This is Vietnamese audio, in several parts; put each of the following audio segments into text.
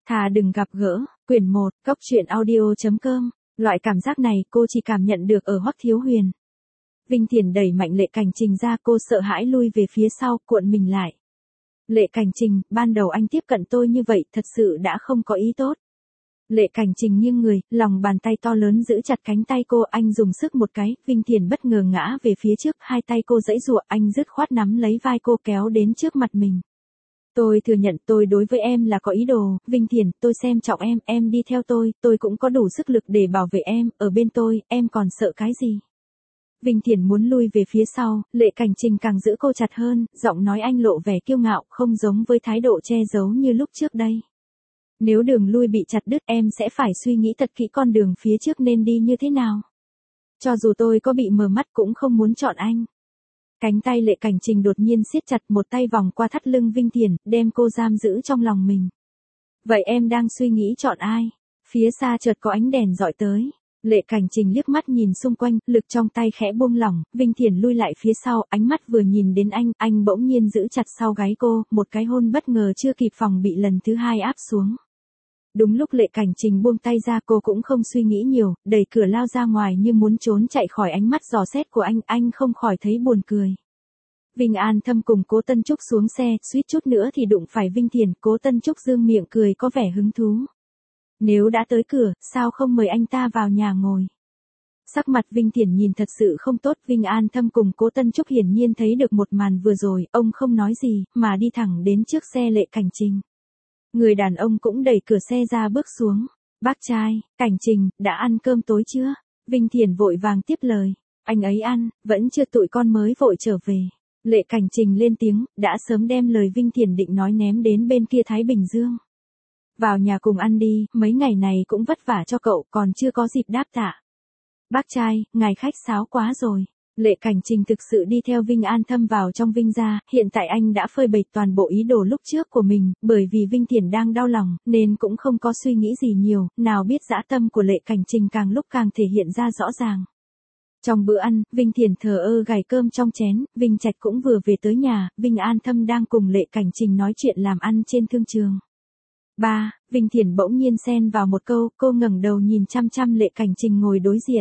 Thà đừng gặp gỡ, quyển 1, Cốc truyện audio.com, loại cảm giác này cô chỉ cảm nhận được ở Hoắc Thiếu Huyền. Vinh Thiền đẩy mạnh Lệ Cảnh Trình ra, cô sợ hãi lui về phía sau, cuộn mình lại. Lệ Cảnh Trình, ban đầu anh tiếp cận tôi như vậy, thật sự đã không có ý tốt. Lệ Cảnh Trình nghiêng người, lòng bàn tay to lớn giữ chặt cánh tay cô, anh dùng sức một cái, Vinh Thiền bất ngờ ngã về phía trước, hai tay cô giãy giụa, anh dứt khoát nắm lấy vai cô kéo đến trước mặt mình. Tôi thừa nhận tôi đối với em là có ý đồ, Vinh Thiền, tôi xem trọng em đi theo tôi cũng có đủ sức lực để bảo vệ em, ở bên tôi, em còn sợ cái gì? Vinh Thiền muốn lui về phía sau, Lệ Cảnh Trình càng giữ cô chặt hơn, giọng nói anh lộ vẻ kiêu ngạo, không giống với thái độ che giấu như lúc trước đây. Nếu đường lui bị chặt đứt em sẽ phải suy nghĩ thật kỹ con đường phía trước nên đi như thế nào. Cho dù tôi có bị mờ mắt cũng không muốn chọn anh. Cánh tay Lệ Cảnh Trình đột nhiên siết chặt, một tay vòng qua thắt lưng Vinh Thiền, đem cô giam giữ trong lòng mình. Vậy em đang suy nghĩ chọn ai? Phía xa chợt có ánh đèn dọi tới. Lệ Cảnh Trình liếc mắt nhìn xung quanh, lực trong tay khẽ buông lỏng, Vinh Thiền lui lại phía sau, ánh mắt vừa nhìn đến anh bỗng nhiên giữ chặt sau gáy cô, một cái hôn bất ngờ chưa kịp phòng bị lần thứ hai áp xuống. Đúng lúc Lệ Cảnh Trình buông tay ra, cô cũng không suy nghĩ nhiều, đẩy cửa lao ra ngoài như muốn trốn chạy khỏi ánh mắt dò xét của anh không khỏi thấy buồn cười. Vinh An Thâm cùng Cố Tân Trúc xuống xe, suýt chút nữa thì đụng phải Vinh Thiền, Cố Tân Trúc dương miệng cười có vẻ hứng thú. Nếu đã tới cửa, sao không mời anh ta vào nhà ngồi? Sắc mặt Vinh Thiền nhìn thật sự không tốt, Vinh An Thâm cùng Cố Tân Trúc hiển nhiên thấy được một màn vừa rồi, ông không nói gì, mà đi thẳng đến trước xe Lệ Cảnh Trình. Người đàn ông cũng đẩy cửa xe ra bước xuống. Bác trai, Cảnh Trình, đã ăn cơm tối chưa? Vinh Thiền vội vàng tiếp lời. Anh ấy ăn, vẫn chưa, tụi con mới vội trở về. Lệ Cảnh Trình lên tiếng, đã sớm đem lời Vinh Thiền định nói ném đến bên kia Thái Bình Dương. Vào nhà cùng ăn đi, mấy ngày này cũng vất vả cho cậu, còn chưa có dịp đáp tạ. Bác trai, ngài khách sáo quá rồi. Lệ Cảnh Trình thực sự đi theo Vinh An Thâm vào trong Vinh gia, hiện tại anh đã phơi bày toàn bộ ý đồ lúc trước của mình, bởi vì Vinh Thiền đang đau lòng, nên cũng không có suy nghĩ gì nhiều, nào biết dã tâm của Lệ Cảnh Trình càng lúc càng thể hiện ra rõ ràng. Trong bữa ăn, Vinh Thiền thờ ơ gài cơm trong chén, Vinh Trạch cũng vừa về tới nhà, Vinh An Thâm đang cùng Lệ Cảnh Trình nói chuyện làm ăn trên thương trường. Ba, Vinh Thiền bỗng nhiên xen vào một câu, cô ngẩng đầu nhìn chăm chăm Lệ Cảnh Trình ngồi đối diện.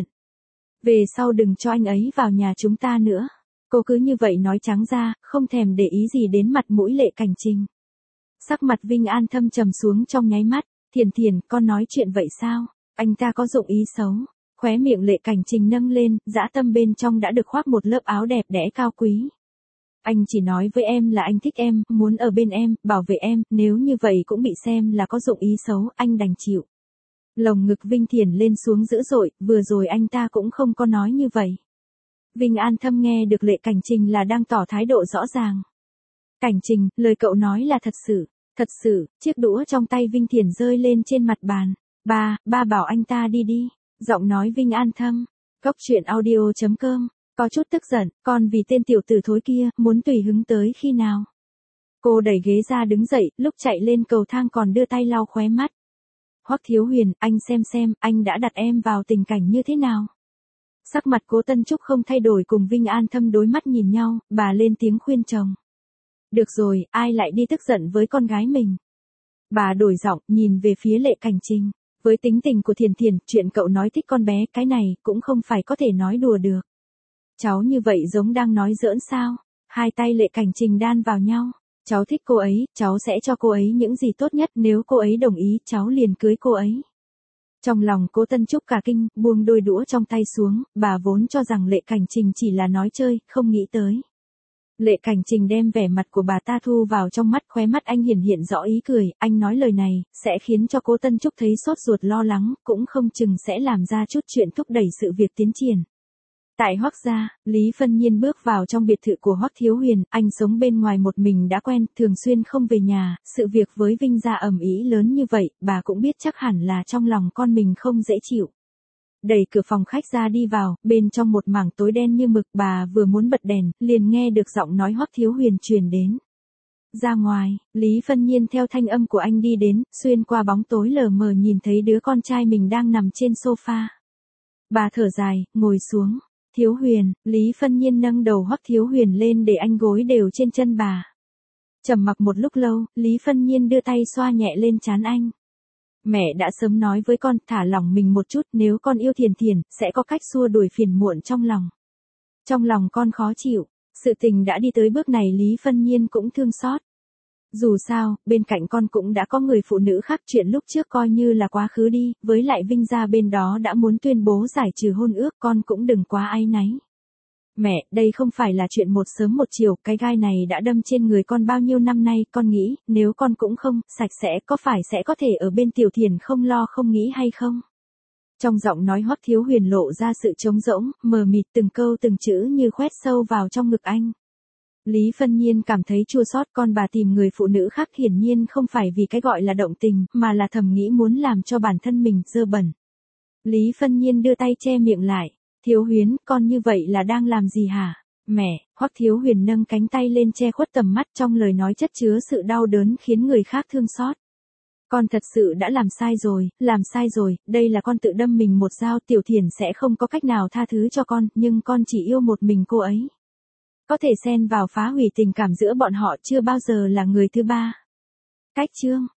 Về sau đừng cho anh ấy vào nhà chúng ta nữa. Cô cứ như vậy nói trắng ra, không thèm để ý gì đến mặt mũi Lệ Cảnh Trình. Sắc mặt Vinh An Thâm trầm xuống trong nháy mắt. Thiền, con nói chuyện vậy sao? Anh ta có dụng ý xấu. Khóe miệng Lệ Cảnh Trình nâng lên, dã tâm bên trong đã được khoác một lớp áo đẹp đẽ cao quý. Anh chỉ nói với em là anh thích em, muốn ở bên em, bảo vệ em, nếu như vậy cũng bị xem là có dụng ý xấu, anh đành chịu. Lồng ngực Vinh Thiền lên xuống dữ dội, vừa rồi anh ta cũng không có nói như vậy. Vinh An Thâm nghe được Lệ Cảnh Trình là đang tỏ thái độ rõ ràng. Cảnh Trình, lời cậu nói là thật sự, chiếc đũa trong tay Vinh Thiền rơi lên trên mặt bàn. Ba bảo anh ta đi. Giọng nói Vinh An Thâm. Cốc truyện audio.com, có chút tức giận, còn vì tên tiểu tử thối kia, muốn tùy hứng tới khi nào. Cô đẩy ghế ra đứng dậy, lúc chạy lên cầu thang còn đưa tay lau khóe mắt. Hoắc Thiếu Huyền, anh xem, anh đã đặt em vào tình cảnh như thế nào? Sắc mặt Cố Tân Trúc không thay đổi cùng Vinh An Thâm đối mắt nhìn nhau, bà lên tiếng khuyên chồng. Được rồi, ai lại đi tức giận với con gái mình? Bà đổi giọng, nhìn về phía Lệ Cảnh Trình. Với tính tình của Thiền, chuyện cậu nói thích con bé, cái này, cũng không phải có thể nói đùa được. Cháu như vậy giống đang nói giỡn sao? Hai tay Lệ Cảnh Trình đan vào nhau. Cháu thích cô ấy, cháu sẽ cho cô ấy những gì tốt nhất, nếu cô ấy đồng ý, cháu liền cưới cô ấy. Trong lòng Cố Tân Trúc cả kinh, buông đôi đũa trong tay xuống, bà vốn cho rằng Lệ Cảnh Trình chỉ là nói chơi, không nghĩ tới. Lệ Cảnh Trình đem vẻ mặt của bà ta thu vào trong mắt, khóe mắt anh hiện rõ ý cười, anh nói lời này, sẽ khiến cho Cố Tân Trúc thấy sốt ruột lo lắng, cũng không chừng sẽ làm ra chút chuyện thúc đẩy sự việc tiến triển. Tại Hoắc gia, Lý Phân Nhiên bước vào trong biệt thự của Hoắc Thiếu Huyền, anh sống bên ngoài một mình đã quen, thường xuyên không về nhà, sự việc với Vinh gia ầm ĩ lớn như vậy, bà cũng biết chắc hẳn là trong lòng con mình không dễ chịu. Đẩy cửa phòng khách ra đi vào, bên trong một mảng tối đen như mực, bà vừa muốn bật đèn, liền nghe được giọng nói Hoắc Thiếu Huyền truyền đến. Ra ngoài, Lý Phân Nhiên theo thanh âm của anh đi đến, xuyên qua bóng tối lờ mờ nhìn thấy đứa con trai mình đang nằm trên sofa. Bà thở dài, ngồi xuống. Thiếu Huyền, Lý Phân Nhiên nâng đầu Hoắc Thiếu Huyền lên để anh gối đều trên chân bà. Trầm mặc một lúc lâu, Lý Phân Nhiên đưa tay xoa nhẹ lên trán anh. Mẹ đã sớm nói với con, thả lỏng mình một chút, nếu con yêu Thiền Thiền, sẽ có cách xua đuổi phiền muộn trong lòng. Trong lòng con khó chịu, sự tình đã đi tới bước này Lý Phân Nhiên cũng thương xót. Dù sao, bên cạnh con cũng đã có người phụ nữ khác, chuyện lúc trước coi như là quá khứ đi, với lại Vinh gia bên đó đã muốn tuyên bố giải trừ hôn ước, con cũng đừng quá áy náy. Mẹ, đây không phải là chuyện một sớm một chiều, cái gai này đã đâm trên người con bao nhiêu năm nay, con nghĩ, nếu con cũng không, sạch sẽ, có phải sẽ có thể ở bên Tiểu Thiền không lo không nghĩ hay không? Trong giọng nói Hoắc Thiếu Huyền lộ ra sự trống rỗng, mờ mịt, từng câu từng chữ như khoét sâu vào trong ngực anh. Lý Phân Nhiên cảm thấy chua xót, con bà tìm người phụ nữ khác hiển nhiên không phải vì cái gọi là động tình, mà là thầm nghĩ muốn làm cho bản thân mình dơ bẩn. Lý Phân Nhiên đưa tay che miệng lại. Thiếu Huyền, con như vậy là đang làm gì hả? Mẹ, Hoắc Thiếu Huyền nâng cánh tay lên che khuất tầm mắt, trong lời nói chất chứa sự đau đớn khiến người khác thương xót. Con thật sự đã làm sai rồi, đây là con tự đâm mình một dao, Tiểu Thiền sẽ không có cách nào tha thứ cho con, nhưng con chỉ yêu một mình cô ấy. Có thể xen vào phá hủy tình cảm giữa bọn họ, chưa bao giờ là người thứ ba. Cách chương